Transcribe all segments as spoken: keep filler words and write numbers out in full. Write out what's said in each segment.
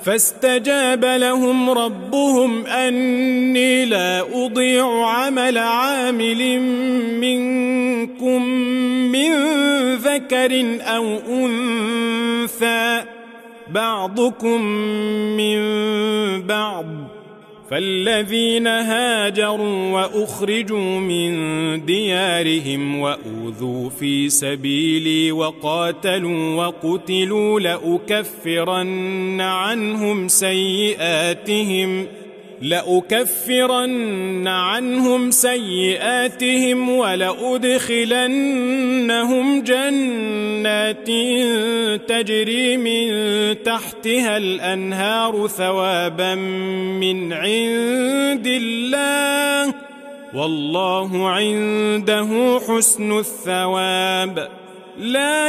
فاستجاب لهم ربهم أني لا أضيع عمل عامل منكم من ذكر أو أنثى بعضكم من بعض، فالذين هاجروا وأخرجوا من ديارهم وأوذوا في سبيلي وقاتلوا وقتلوا لأكفرن عنهم سيئاتهم لأكفرن عنهم سيئاتهم ولأدخلنهم جنات تجري من تحتها الأنهار ثوابا من عند الله والله عنده حسن الثواب. لا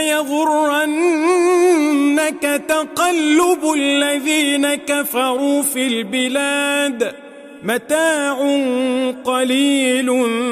يغرنك تقلب الذين كفروا في البلاد، متاع قليل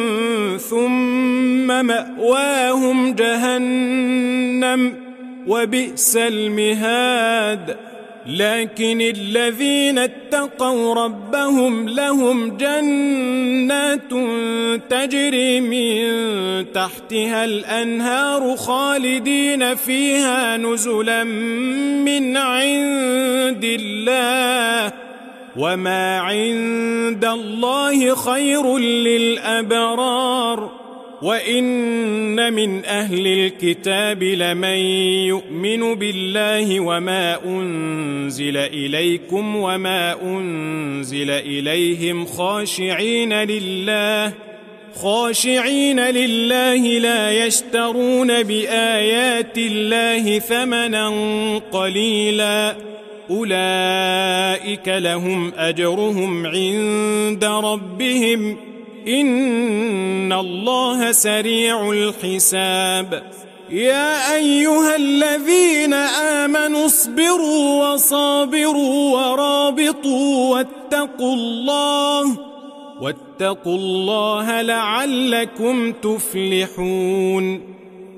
ثم مأواهم جهنم وبئس المهاد. لكن الذين اتقوا ربهم لهم جنات تجري من تحتها الأنهار خالدين فيها نزلا من عند الله، وما عند الله خير للأبرار. وإن من أهل الكتاب لمن يؤمن بالله وما أنزل إليكم وما أنزل إليهم خاشعين لله خاشعين لله لا يشترون بآيات الله ثمنا قليلا، أولئك لهم أجرهم عند ربهم إن الله سريع الحساب. يا أيها الذين آمنوا اصبروا وصابروا ورابطوا واتقوا الله واتقوا الله لعلكم تفلحون.